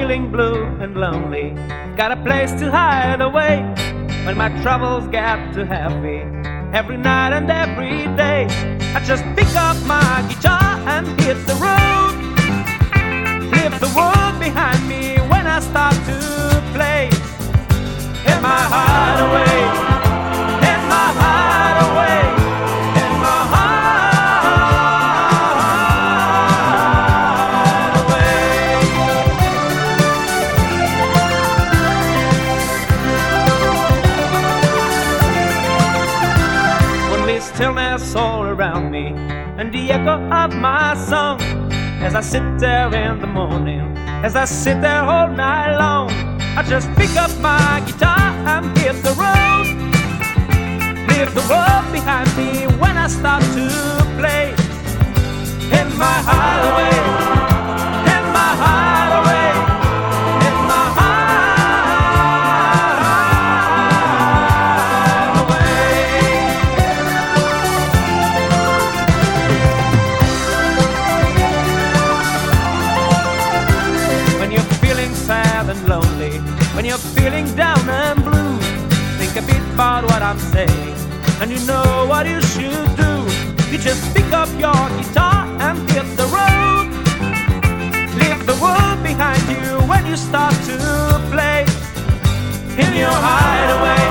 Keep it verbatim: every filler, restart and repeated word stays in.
feeling blue and lonely, got a place to hide away when my troubles get too heavy. Every night and every day, I just pick up my guitar and hit the road. Leave the world behind me when I start to play. In my hideaway, in my hideaway, in my stillness all around me, and the echo of my song as I sit there in the morning, as I sit there all night long. I just pick up my guitar and hit the road. Leave the world behind me when I start to play. In my hideaway, in my hideaway, in my lonely, when you're feeling down and blue, think a bit about what I'm saying, and you know what you should do. You just pick up your guitar and hit the road. Leave the world behind you when you start to play. In your hideaway,